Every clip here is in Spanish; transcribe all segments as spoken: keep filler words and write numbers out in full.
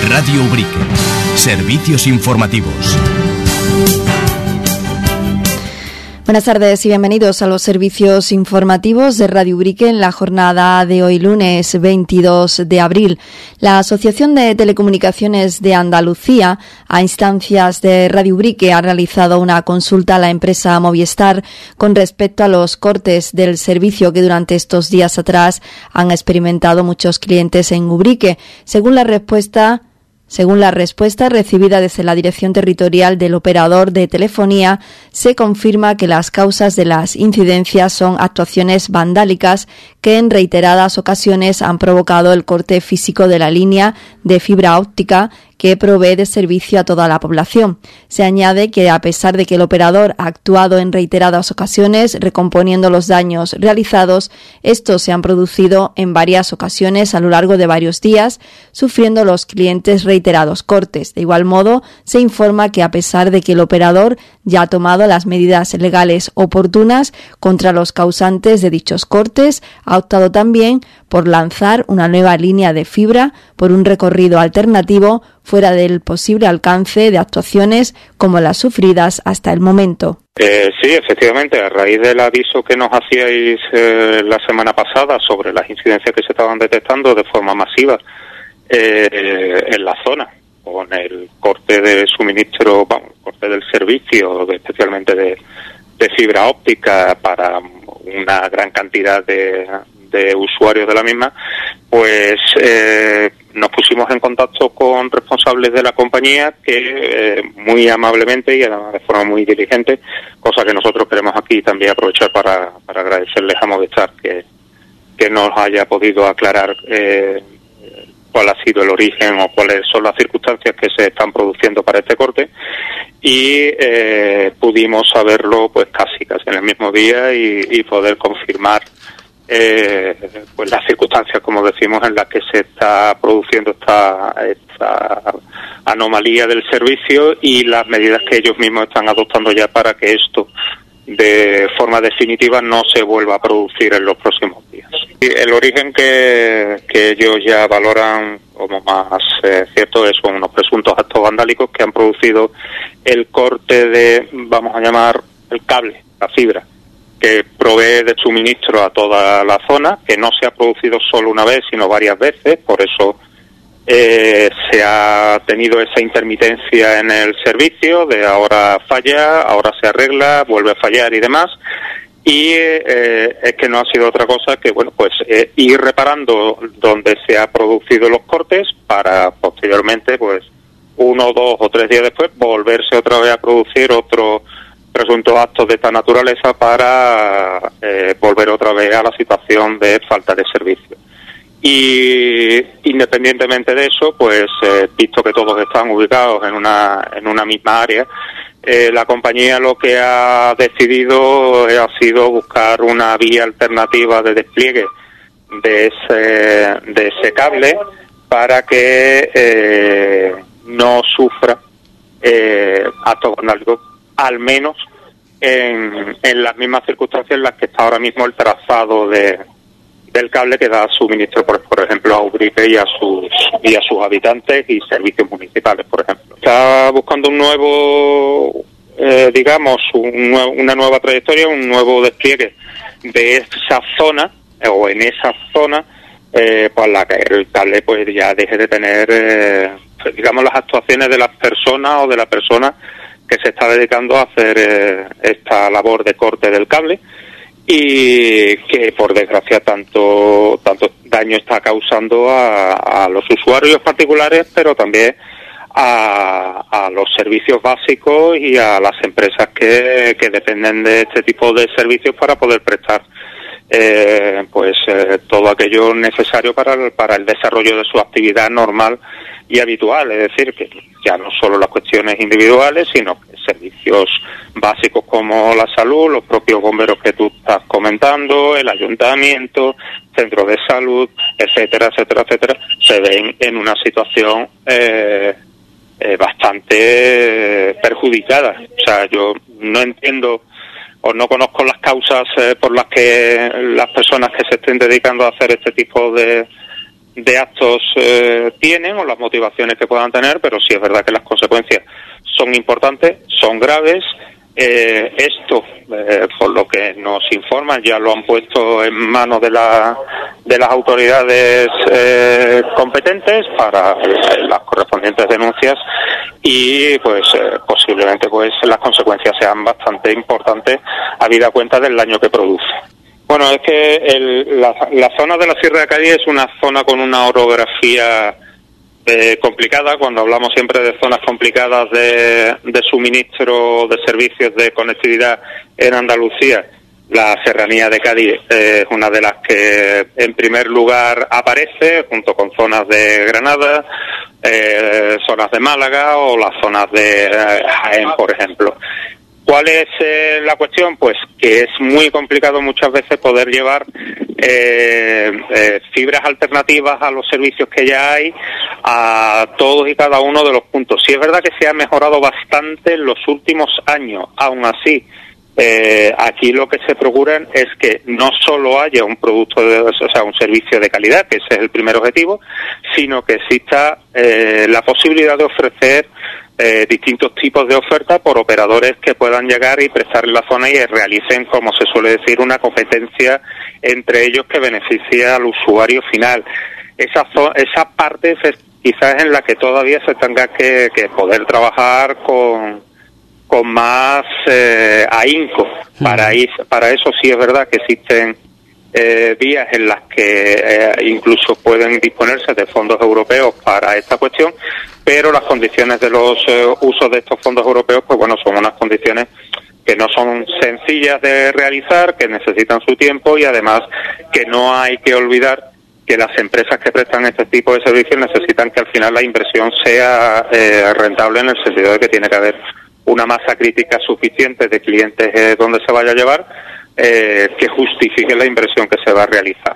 Radio Ubrique. Servicios informativos. Buenas tardes y bienvenidos a los servicios informativos de Radio Ubrique en la jornada de hoy lunes veintidós de abril. La Asociación de Telecomunicaciones de Andalucía, a instancias de Radio Ubrique, ha realizado una consulta a la empresa Movistar con respecto a los cortes del servicio que durante estos días atrás han experimentado muchos clientes en Ubrique. Según la respuesta Según la respuesta recibida desde la Dirección Territorial del Operador de Telefonía, se confirma que las causas de las incidencias son actuaciones vandálicas que en reiteradas ocasiones han provocado el corte físico de la línea de fibra óptica que provee de servicio a toda la población. Se añade que, a pesar de que el operador ha actuado en reiteradas ocasiones recomponiendo los daños realizados, estos se han producido en varias ocasiones a lo largo de varios días, sufriendo los clientes reiterados cortes. De igual modo, se informa que, a pesar de que el operador ya ha tomado las medidas legales oportunas contra los causantes de dichos cortes, ha optado también por lanzar una nueva línea de fibra por un recorrido alternativo fuera del posible alcance de actuaciones como las sufridas hasta el momento. Eh, sí, efectivamente, a raíz del aviso que nos hacíais eh, la semana pasada sobre las incidencias que se estaban detectando de forma masiva eh, en la zona, con el corte de suministro, vamos, corte del servicio, de, especialmente de, de fibra óptica para una gran cantidad de, de usuarios de la misma, pues eh, nos pusimos en contacto con responsables de la compañía que eh, muy amablemente y además de forma muy diligente, cosa que nosotros queremos aquí también aprovechar para, para agradecerles a Movistar que, que nos haya podido aclarar eh, cuál ha sido el origen o cuáles son las circunstancias que se están produciendo para este corte, y eh, pudimos saberlo pues casi casi en el mismo día y, y poder confirmar eh, pues las circunstancias, como decimos, en las que se está produciendo esta, esta anomalía del servicio y las medidas que ellos mismos están adoptando ya para que esto de forma definitiva no se vuelva a producir en los próximos días. El origen que, que ellos ya valoran como más eh, cierto es con unos presuntos actos vandálicos que han producido el corte de, vamos a llamar, el cable, la fibra, que provee de suministro a toda la zona, que no se ha producido solo una vez, sino varias veces, por eso eh, se ha tenido esa intermitencia en el servicio, de ahora falla, ahora se arregla, vuelve a fallar y demás. Y eh, es que no ha sido otra cosa que, bueno, pues eh, ir reparando donde se ha producido los cortes para posteriormente, pues uno, dos o tres días después, volverse otra vez a producir otros presuntos actos de esta naturaleza para eh, volver otra vez a la situación de falta de servicio. Y independientemente de eso, pues eh, visto que todos están ubicados en una en una misma área, eh, la compañía lo que ha decidido ha sido buscar una vía alternativa de despliegue de ese de ese cable para que eh, no sufra eh, actos vandálicos, al menos en, en las mismas circunstancias en las que está ahora mismo el trazado de del cable que da suministro, por, por ejemplo, a Ubrique y a sus y a sus habitantes y servicios municipales, por ejemplo. Está buscando un nuevo, eh, digamos, un nuevo, una nueva trayectoria, un nuevo despliegue de esa zona, eh, o en esa zona, eh, para la que el cable pues ya deje de tener, eh, digamos, las actuaciones de las personas o de la persona que se está dedicando a hacer eh, esta labor de corte del cable, y que por desgracia tanto tanto daño está causando a, a los usuarios particulares, pero también a, a los servicios básicos y a las empresas que, que dependen de este tipo de servicios para poder prestar eh, pues eh, todo aquello necesario para el, para el desarrollo de su actividad normal y habitual, es decir, que ya no solo las cuestiones individuales, sino que servicios básicos como la salud, los propios bomberos que tú estás comentando, el ayuntamiento, centros de salud, etcétera, etcétera, etcétera, se ven en una situación eh, eh, bastante perjudicada. O sea, yo no entiendo o no conozco las causas eh, por las que las personas que se estén dedicando a hacer este tipo de de actos eh, tienen o las motivaciones que puedan tener, pero sí es verdad que las consecuencias son importantes, son graves. Eh, esto, eh, por lo que nos informan, ya lo han puesto en manos de, la, de las autoridades eh, competentes para eh, las correspondientes denuncias y pues eh, posiblemente pues las consecuencias sean bastante importantes habida cuenta del daño que produce. Bueno, es que el, la, la zona de la Sierra de Cádiz es una zona con una orografía Eh, complicada. Cuando hablamos siempre de zonas complicadas de, de suministro de servicios de conectividad en Andalucía, la Serranía de Cádiz eh, es una de las que en primer lugar aparece, junto con zonas de Granada, eh, zonas de Málaga o las zonas de eh, Jaén, por ejemplo. ¿Cuál es eh, la cuestión? Pues que es muy complicado muchas veces poder llevar eh, eh, fibras alternativas a los servicios que ya hay a todos y cada uno de los puntos. Sí es verdad que se ha mejorado bastante en los últimos años, aún así. Eh, aquí lo que se procuran es que no solo haya un producto, de, o sea, un servicio de calidad, que ese es el primer objetivo, sino que exista eh, la posibilidad de ofrecer eh, distintos tipos de ofertas por operadores que puedan llegar y prestar en la zona y realicen, como se suele decir, una competencia entre ellos que beneficie al usuario final. Esa, esa parte es quizás en la que todavía se tenga que, que poder trabajar con con más eh, ahínco. Para, ir, para eso sí es verdad que existen eh, vías en las que eh, incluso pueden disponerse de fondos europeos para esta cuestión, pero las condiciones de los eh, usos de estos fondos europeos, pues bueno, son unas condiciones que no son sencillas de realizar, que necesitan su tiempo y además que no hay que olvidar que las empresas que prestan este tipo de servicios necesitan que al final la inversión sea eh, rentable, en el sentido de que tiene que haber una masa crítica suficiente de clientes eh, donde se vaya a llevar eh, que justifique la inversión que se va a realizar.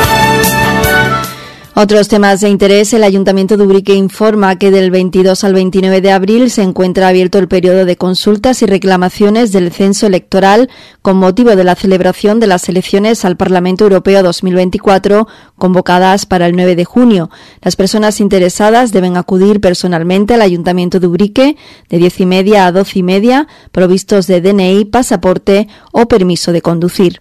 Otros temas de interés. El Ayuntamiento de Ubrique informa que del veintidós al veintinueve de abril se encuentra abierto el periodo de consultas y reclamaciones del censo electoral con motivo de la celebración de las elecciones al Parlamento Europeo dos mil veinticuatro, convocadas para el nueve de junio. Las personas interesadas deben acudir personalmente al Ayuntamiento de Ubrique de diez y media a doce y media, provistos de D N I, pasaporte o permiso de conducir.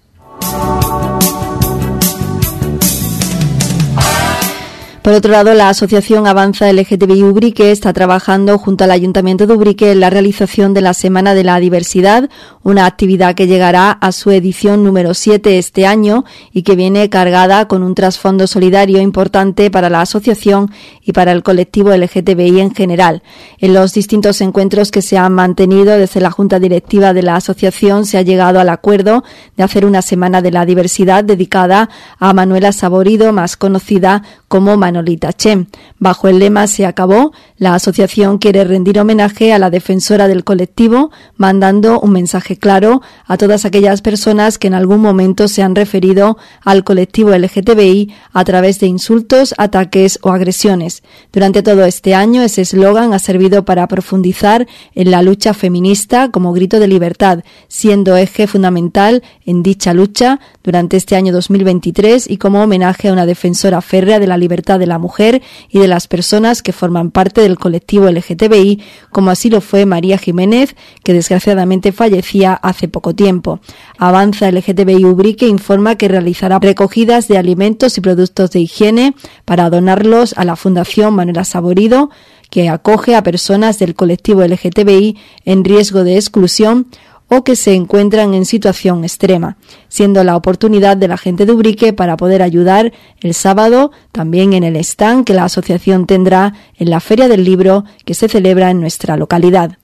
Por otro lado, la asociación Avanza L G T B I Ubrique está trabajando junto al Ayuntamiento de Ubrique en la realización de la Semana de la Diversidad, una actividad que llegará a su edición número siete este año y que viene cargada con un trasfondo solidario importante para la asociación y para el colectivo L G T B I en general. En los distintos encuentros que se han mantenido desde la Junta Directiva de la asociación se ha llegado al acuerdo de hacer una Semana de la Diversidad dedicada a Manuela Saborido, más conocida como Manolita Chem. Bajo el lema "Se acabó", la asociación quiere rendir homenaje a la defensora del colectivo, mandando un mensaje claro a todas aquellas personas que en algún momento se han referido al colectivo L G T B I a través de insultos, ataques o agresiones. Durante todo este año, ese eslogan ha servido para profundizar en la lucha feminista como grito de libertad, siendo eje fundamental en dicha lucha durante este año dos mil veintitrés y como homenaje a una defensora férrea de la libertad de la mujer y de las personas que forman parte del colectivo L G T B I, como así lo fue María Jiménez, que desgraciadamente fallecía hace poco tiempo. Avanza L G T B I Ubrique informa que realizará recogidas de alimentos y productos de higiene para donarlos a la Fundación Manuela Saborido, que acoge a personas del colectivo L G T B I en riesgo de exclusión o que se encuentran en situación extrema, siendo la oportunidad de la gente de Ubrique para poder ayudar el sábado también en el stand que la asociación tendrá en la Feria del Libro que se celebra en nuestra localidad.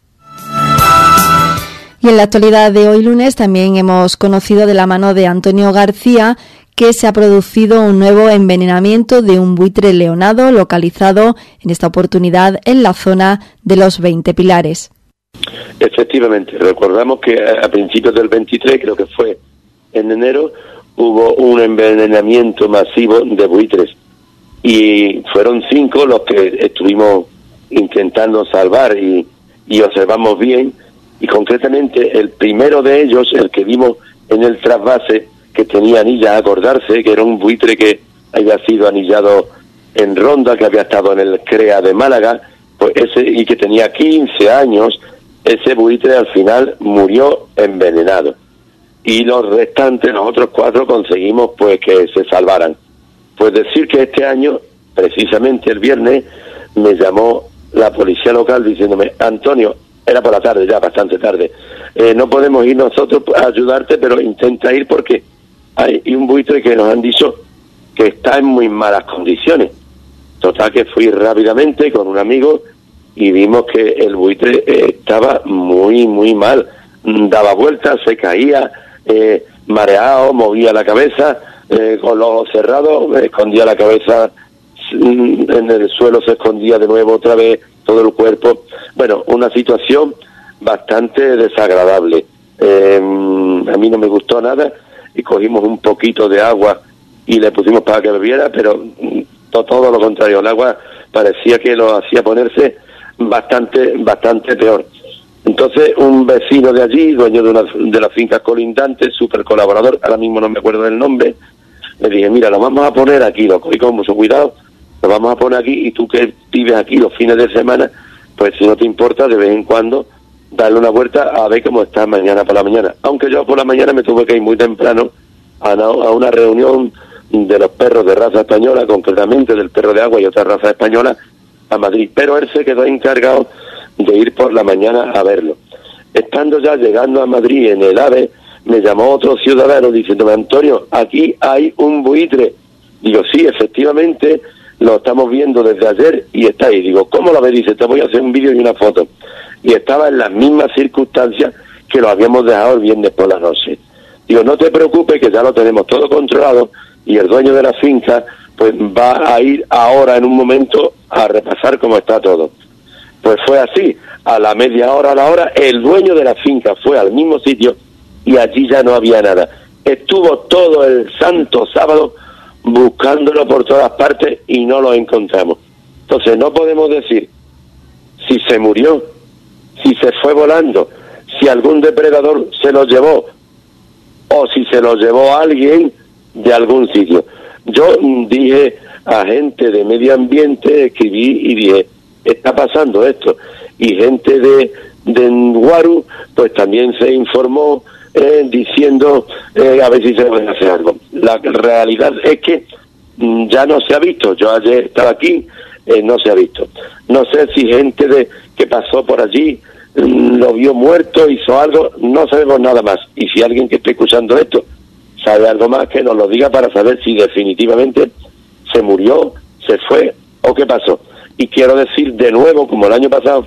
Y en la actualidad de hoy lunes también hemos conocido de la mano de Antonio García que se ha producido un nuevo envenenamiento de un buitre leonado localizado en esta oportunidad en la zona de los veinte Pilares. Efectivamente, recordamos que a principios del veintitrés, creo que fue en enero, hubo un envenenamiento masivo de buitres y fueron cinco los que estuvimos intentando salvar y, y observamos bien, y concretamente el primero de ellos, el que vimos en el trasvase, que tenía anilla a acordarse, que era un buitre que había sido anillado en Ronda, que había estado en el CREA de Málaga, pues ese y que tenía quince años, ese buitre al final murió envenenado. Y los restantes, los otros cuatro, conseguimos pues que se salvaran. Pues decir que este año, precisamente el viernes, me llamó la policía local diciéndome: Antonio, era por la tarde ya, bastante tarde, eh, no podemos ir nosotros a ayudarte, pero intenta ir porque hay un buitre que nos han dicho que está en muy malas condiciones. Total que fui rápidamente con un amigo y vimos que el buitre eh, estaba muy, muy mal. Daba vueltas, se caía, eh, mareado, movía la cabeza, eh, con los ojos cerrados, escondía la cabeza en el suelo, se escondía de nuevo otra vez todo el cuerpo. Bueno, una situación bastante desagradable. Eh, a mí no me gustó nada y cogimos un poquito de agua y le pusimos para que bebiera, pero todo, todo lo contrario, el agua parecía que lo hacía ponerse bastante, bastante peor. Entonces un vecino de allí, dueño de una de las fincas colindantes, súper colaborador, ahora mismo no me acuerdo del nombre, le dije: mira, lo vamos a poner aquí, lo cogí con mucho cuidado, lo vamos a poner aquí, y tú que vives aquí los fines de semana, pues si no te importa, de vez en cuando darle una vuelta a ver cómo está mañana por la mañana. Aunque yo por la mañana me tuve que ir muy temprano a una, a una reunión de los perros de raza española, concretamente del perro de agua y otra raza española, a Madrid. Pero él se quedó encargado de ir por la mañana a verlo. Estando ya llegando a Madrid en el AVE, me llamó otro ciudadano diciéndome: Antonio, aquí hay un buitre. Digo: sí, efectivamente, lo estamos viendo desde ayer y está ahí. Digo: ¿cómo lo ves? Dice: te voy a hacer un vídeo y una foto. Y estaba en las mismas circunstancias que lo habíamos dejado el viernes por la noche. Digo: no te preocupes, que ya lo tenemos todo controlado, y el dueño de la finca pues va a ir ahora en un momento a repasar cómo está todo. Pues fue así, a la media hora, a la hora, el dueño de la finca fue al mismo sitio y allí ya no había nada. Estuvo todo el santo sábado buscándolo por todas partes y no lo encontramos. Entonces no podemos decir si se murió, si se fue volando, si algún depredador se lo llevó o si se lo llevó alguien de algún sitio. Yo dije a gente de medio ambiente, escribí y dije: está pasando esto. Y gente de, de Guaru, pues también se informó eh, diciendo eh, a ver si se puede hacer algo. La realidad es que mm, ya no se ha visto. Yo ayer estaba aquí, eh, no se ha visto. No sé si gente de que pasó por allí mm, lo vio muerto, hizo algo, no sabemos nada más. Y si alguien que esté escuchando esto sabe algo más, que nos lo diga para saber si definitivamente se murió, se fue o qué pasó. Y quiero decir de nuevo, como el año pasado,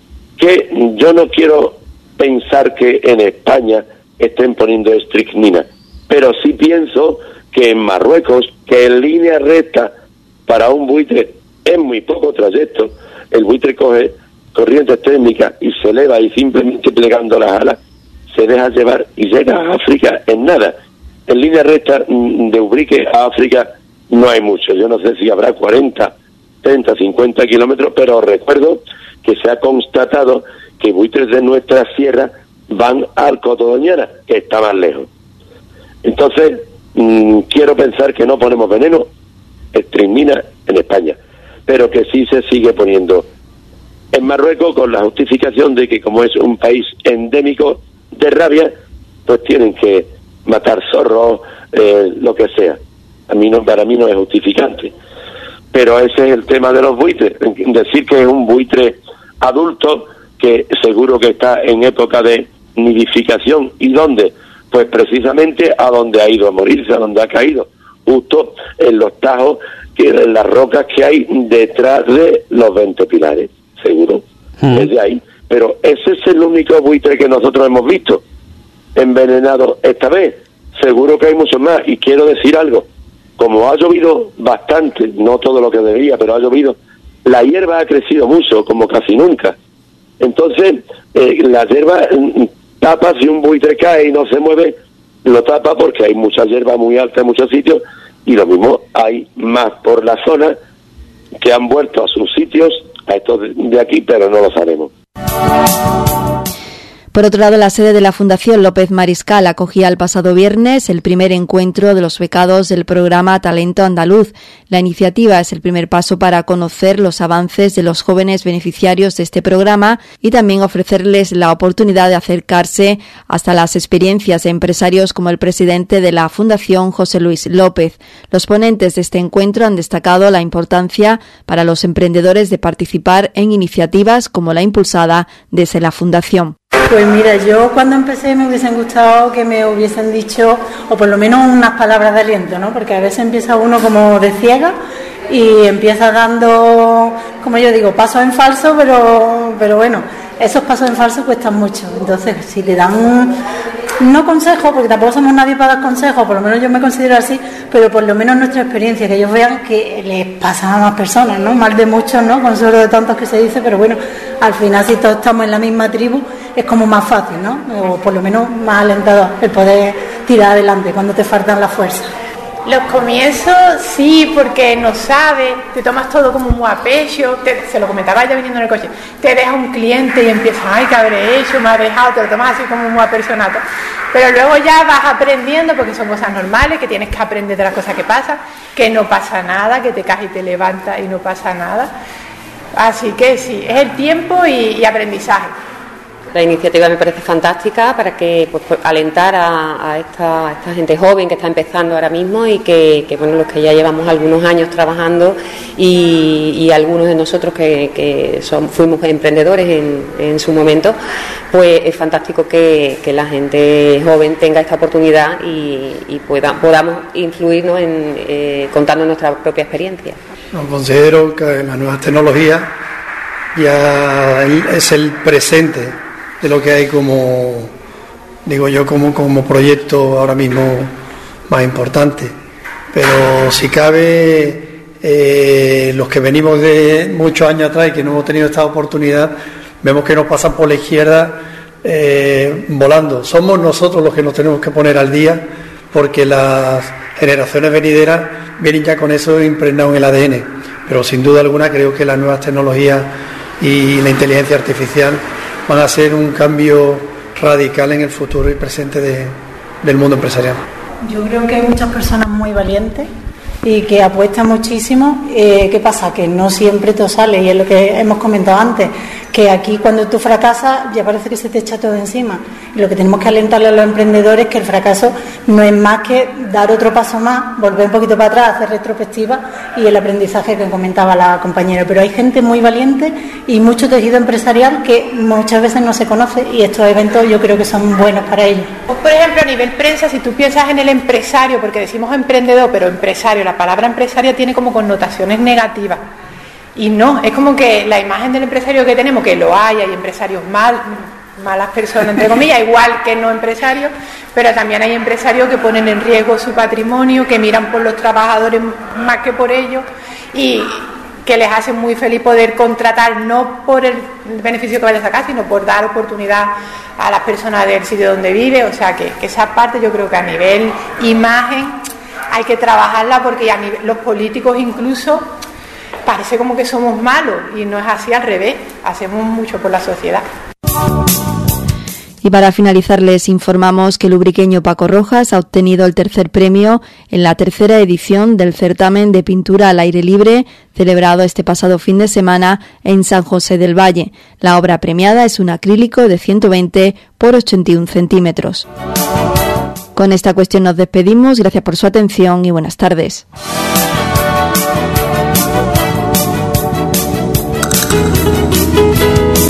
que yo no quiero pensar que en España estén poniendo estricnina, pero sí pienso que en Marruecos, que en línea recta para un buitre es muy poco trayecto, el buitre coge corrientes térmicas y se eleva y simplemente plegando las alas se deja llevar y llega a África en nada. En línea recta de Ubrique a África no hay mucho, yo no sé si habrá cuarenta, treinta, cincuenta kilómetros, pero recuerdo que se ha constatado que buitres de nuestra sierra van al Coto Doñana, que está más lejos. Entonces, mmm, quiero pensar que no ponemos veneno, estricnina en España, pero que sí se sigue poniendo en Marruecos con la justificación de que como es un país endémico de rabia, pues tienen que matar zorros, eh, lo que sea. A mí no, para mí no es justificante. Pero ese es el tema de los buitres. Decir que es un buitre adulto, que seguro que está en época de nidificación. ¿Y dónde? Pues precisamente a donde ha ido a morirse, a donde ha caído. Justo en los tajos, que en las rocas que hay detrás de los veinte pilares. Seguro. Mm. Es de ahí. Pero ese es el único buitre que nosotros hemos visto envenenado esta vez. Seguro que hay muchos más. Y quiero decir algo. Como ha llovido bastante, no todo lo que debería, pero ha llovido, la hierba ha crecido mucho, como casi nunca. Entonces, eh, la hierba eh, tapa, si un buitre cae y no se mueve, lo tapa porque hay mucha hierba muy alta en muchos sitios, y lo mismo hay más por la zona que han vuelto a sus sitios, a estos de aquí, pero no lo sabemos. Por otro lado, la sede de la Fundación López Mariscal acogía el pasado viernes el primer encuentro de los becados del programa Talento Andaluz. La iniciativa es el primer paso para conocer los avances de los jóvenes beneficiarios de este programa y también ofrecerles la oportunidad de acercarse hasta las experiencias de empresarios como el presidente de la Fundación, José Luis López. Los ponentes de este encuentro han destacado la importancia para los emprendedores de participar en iniciativas como la impulsada desde la Fundación. Pues mira, yo cuando empecé me hubiesen gustado que me hubiesen dicho, o por lo menos unas palabras de aliento, ¿no? Porque a veces empieza uno como de ciega y empieza dando, como yo digo, pasos en falso, pero, pero bueno, esos pasos en falso cuestan mucho. Entonces, si le dan un, no consejo, porque tampoco somos nadie para dar consejos, por lo menos yo me considero así, pero por lo menos nuestra experiencia, que ellos vean que les pasa a más personas, ¿no? Mal de muchos, ¿no? Consuelo de tantos que se dice, pero bueno, al final si todos estamos en la misma tribu, es como más fácil, ¿no? O por lo menos más alentador el poder tirar adelante cuando te faltan las fuerzas. Los comienzos sí, porque no sabes, te tomas todo como muy a pecho, te, se lo comentaba ya viniendo en el coche, te deja un cliente y empiezas, ay, ¿qué habré hecho? Me ha dejado, te lo tomas así como muy a personato. Pero luego ya vas aprendiendo, porque son cosas normales, que tienes que aprender de las cosas que pasan, que no pasa nada, que te caes y te levantas y no pasa nada. Así que sí, es el tiempo y, y aprendizaje. La iniciativa me parece fantástica para que pues, pues, alentar a, a, esta, a esta gente joven que está empezando ahora mismo y que, que bueno, los que ya llevamos algunos años trabajando y, y algunos de nosotros que, que son, fuimos emprendedores en, en su momento, pues es fantástico que, que la gente joven tenga esta oportunidad y, y pueda, podamos influirnos en, eh, contando nuestra propia experiencia. No, considero que las nuevas tecnologías ya es el presente de lo que hay como, digo yo, como, como proyecto ahora mismo más importante. Pero si cabe, eh, los que venimos de muchos años atrás y que no hemos tenido esta oportunidad, vemos que nos pasan por la izquierda eh, volando. Somos nosotros los que nos tenemos que poner al día, porque las generaciones venideras vienen ya con eso impregnado en el A D N. Pero sin duda alguna creo que las nuevas tecnologías y la inteligencia artificial van a ser un cambio radical en el futuro y presente de, del mundo empresarial. Yo creo que hay muchas personas muy valientes y que apuestan muchísimo. Eh, ¿Qué pasa? Que no siempre todo sale, y es lo que hemos comentado antes, que aquí cuando tú fracasas ya parece que se te echa todo encima. Y lo que tenemos que alentarle a los emprendedores es que el fracaso no es más que dar otro paso más, volver un poquito para atrás, hacer retrospectiva y el aprendizaje que comentaba la compañera. Pero hay gente muy valiente y mucho tejido empresarial que muchas veces no se conoce, y estos eventos yo creo que son buenos para ellos. Por ejemplo, a nivel prensa, si tú piensas en el empresario, porque decimos emprendedor, pero empresario, la palabra empresario tiene como connotaciones negativas. Y no, es como que la imagen del empresario que tenemos, que lo hay, hay empresarios mal, malas personas, entre comillas, igual que no empresarios, pero también hay empresarios que ponen en riesgo su patrimonio, que miran por los trabajadores más que por ellos y que les hace muy feliz poder contratar, no por el beneficio que vaya a sacar, sino por dar oportunidad a las personas del sitio donde vive. O sea, que, que esa parte yo creo que a nivel imagen hay que trabajarla, porque a nivel, los políticos incluso parece como que somos malos, y no es así, al revés, hacemos mucho por la sociedad. Y para finalizar, les informamos que el ubriqueño Paco Rojas ha obtenido el tercer premio en la tercera edición del certamen de pintura al aire libre celebrado este pasado fin de semana en San José del Valle. La obra premiada es un acrílico de ciento veinte por ochenta y uno centímetros. Con esta cuestión nos despedimos. Gracias por su atención y buenas tardes.